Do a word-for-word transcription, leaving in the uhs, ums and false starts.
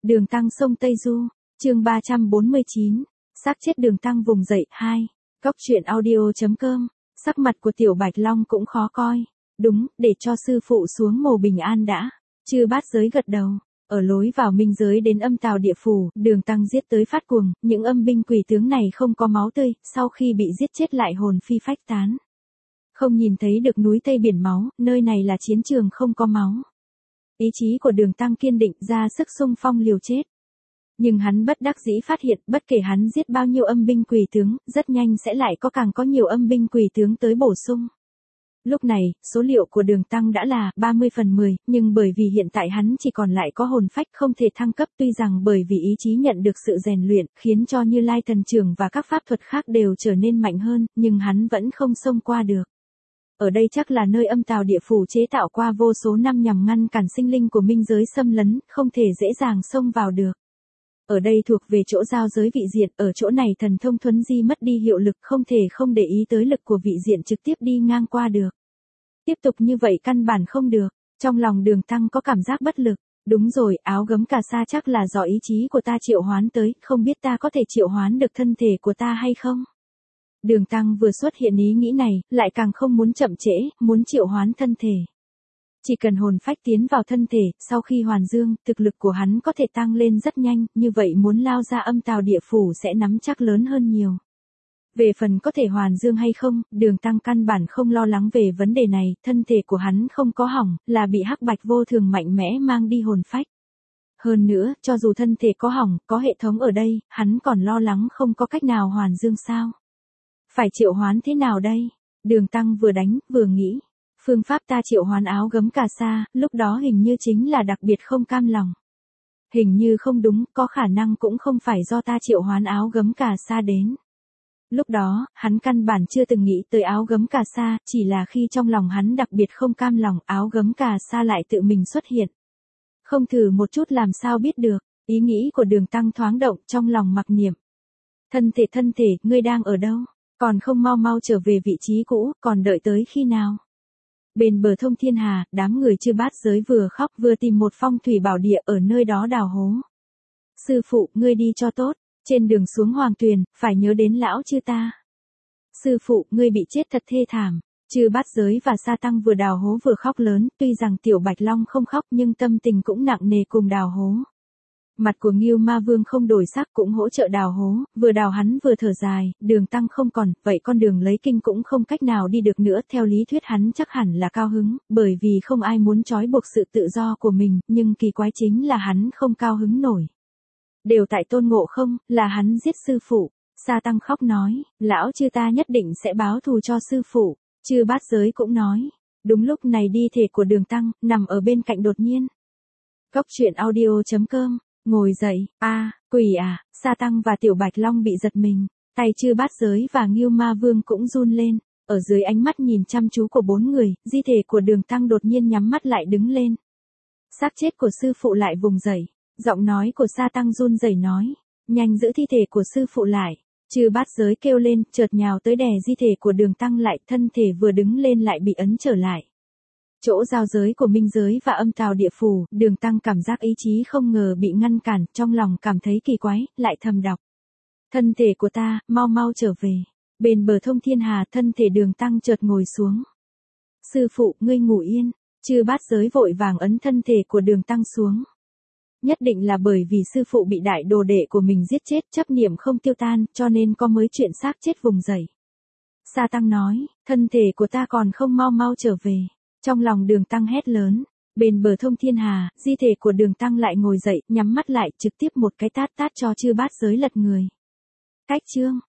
Đường Tăng sông Tây Du, chương ba trăm bốn mươi chín, xác chết Đường Tăng vùng dậy, hai. Cóc truyện audio.com, sắc mặt của Tiểu Bạch Long cũng khó coi. Đúng, để cho sư phụ xuống mồ bình an đã. Chư Bát Giới gật đầu. Ở lối vào minh giới đến âm tào địa phủ, Đường Tăng giết tới phát cuồng, những âm binh quỷ tướng này không có máu tươi, sau khi bị giết chết lại hồn phi phách tán. Không nhìn thấy được núi Tây biển máu, nơi này là chiến trường không có máu. Ý chí của Đường Tăng kiên định, ra sức xung phong liều chết. Nhưng hắn bất đắc dĩ phát hiện, bất kể hắn giết bao nhiêu âm binh quỷ tướng, rất nhanh sẽ lại có càng có nhiều âm binh quỷ tướng tới bổ sung. Lúc này, số liệu của Đường Tăng đã là ba mươi phần mười, nhưng bởi vì hiện tại hắn chỉ còn lại có hồn phách không thể thăng cấp, tuy rằng bởi vì ý chí nhận được sự rèn luyện, khiến cho Như Lai Thần Trưởng và các pháp thuật khác đều trở nên mạnh hơn, nhưng hắn vẫn không xông qua được. Ở đây chắc là nơi âm tào địa phủ chế tạo qua vô số năm nhằm ngăn cản sinh linh của minh giới xâm lấn, không thể dễ dàng xông vào được. Ở đây thuộc về chỗ giao giới vị diện, ở chỗ này thần thông thuấn di mất đi hiệu lực, không thể không để ý tới lực của vị diện trực tiếp đi ngang qua được. Tiếp tục như vậy căn bản không được, trong lòng Đường Tăng có cảm giác bất lực. Đúng rồi, áo gấm cà sa chắc là do ý chí của ta triệu hoán tới, không biết ta có thể triệu hoán được thân thể của ta hay không? Đường Tăng vừa xuất hiện ý nghĩ này, lại càng không muốn chậm trễ, muốn triệu hoán thân thể. Chỉ cần hồn phách tiến vào thân thể, sau khi hoàn dương, thực lực của hắn có thể tăng lên rất nhanh, như vậy muốn lao ra âm tào địa phủ sẽ nắm chắc lớn hơn nhiều. Về phần có thể hoàn dương hay không, Đường Tăng căn bản không lo lắng về vấn đề này, thân thể của hắn không có hỏng, là bị hắc bạch vô thường mạnh mẽ mang đi hồn phách. Hơn nữa, cho dù thân thể có hỏng, có hệ thống ở đây, hắn còn lo lắng không có cách nào hoàn dương sao? Phải triệu hoán thế nào đây? Đường Tăng vừa đánh, vừa nghĩ. Phương pháp ta triệu hoán áo gấm cà sa, lúc đó hình như chính là đặc biệt không cam lòng. Hình như không đúng, có khả năng cũng không phải do ta triệu hoán áo gấm cà sa đến. Lúc đó, hắn căn bản chưa từng nghĩ tới áo gấm cà sa, chỉ là khi trong lòng hắn đặc biệt không cam lòng, áo gấm cà sa lại tự mình xuất hiện. Không thử một chút làm sao biết được, ý nghĩ của Đường Tăng thoáng động trong lòng mặc niệm. Thân thể thân thể, ngươi đang ở đâu? Còn không mau mau trở về vị trí cũ, còn đợi tới khi nào? Bên bờ thông thiên hà, đám người Chư Bát Giới vừa khóc vừa tìm một phong thủy bảo địa ở nơi đó đào hố. Sư phụ, ngươi đi cho tốt, trên đường xuống Hoàng Tuyền, phải nhớ đến lão Chư ta. Sư phụ, ngươi bị chết thật thê thảm. Chư Bát Giới và Sa Tăng vừa đào hố vừa khóc lớn, tuy rằng Tiểu Bạch Long không khóc nhưng tâm tình cũng nặng nề cùng đào hố. Mặt của Ngưu Ma Vương không đổi sắc cũng hỗ trợ đào hố, vừa đào hắn vừa thở dài, Đường Tăng không còn, vậy con đường lấy kinh cũng không cách nào đi được nữa, theo lý thuyết hắn chắc hẳn là cao hứng, bởi vì không ai muốn trói buộc sự tự do của mình, nhưng kỳ quái chính là hắn không cao hứng nổi. Đều tại Tôn Ngộ Không, là hắn giết sư phụ. Sa Tăng khóc nói, lão Chư ta nhất định sẽ báo thù cho sư phụ. Chư Bát Giới cũng nói, đúng lúc này đi thể của Đường Tăng, nằm ở bên cạnh đột nhiên. Cóc truyện audio.com, ngồi dậy, a à, quỷ à, Sa Tăng và Tiểu Bạch Long bị giật mình, tay Chư Bát Giới và Ngưu Ma Vương cũng run lên, ở dưới ánh mắt nhìn chăm chú của bốn người, di thể của Đường Tăng đột nhiên nhắm mắt lại đứng lên. Xác chết của sư phụ lại vùng dậy, giọng nói của Sa Tăng run rẩy nói, nhanh giữ thi thể của sư phụ lại. Chư Bát Giới kêu lên, chợt nhào tới đè di thể của Đường Tăng lại, thân thể vừa đứng lên lại bị ấn trở lại. Chỗ giao giới của minh giới và âm tào địa phủ, Đường Tăng cảm giác ý chí không ngờ bị ngăn cản, trong lòng cảm thấy kỳ quái, lại thầm đọc. Thân thể của ta, mau mau trở về. Bên bờ thông thiên hà, thân thể Đường Tăng chợt ngồi xuống. Sư phụ, ngươi ngủ yên. Chư Bát Giới vội vàng ấn thân thể của Đường Tăng xuống. Nhất định là bởi vì sư phụ bị đại đồ đệ của mình giết chết, chấp niệm không tiêu tan, cho nên có mới chuyện xác chết vùng dậy. Sa Tăng nói, thân thể của ta còn không mau mau trở về. Trong lòng Đường Tăng hét lớn, bên bờ thông thiên hà, di thể của Đường Tăng lại ngồi dậy, nhắm mắt lại, trực tiếp một cái tát tát cho Chư Bát Giới lật người. Cách chương.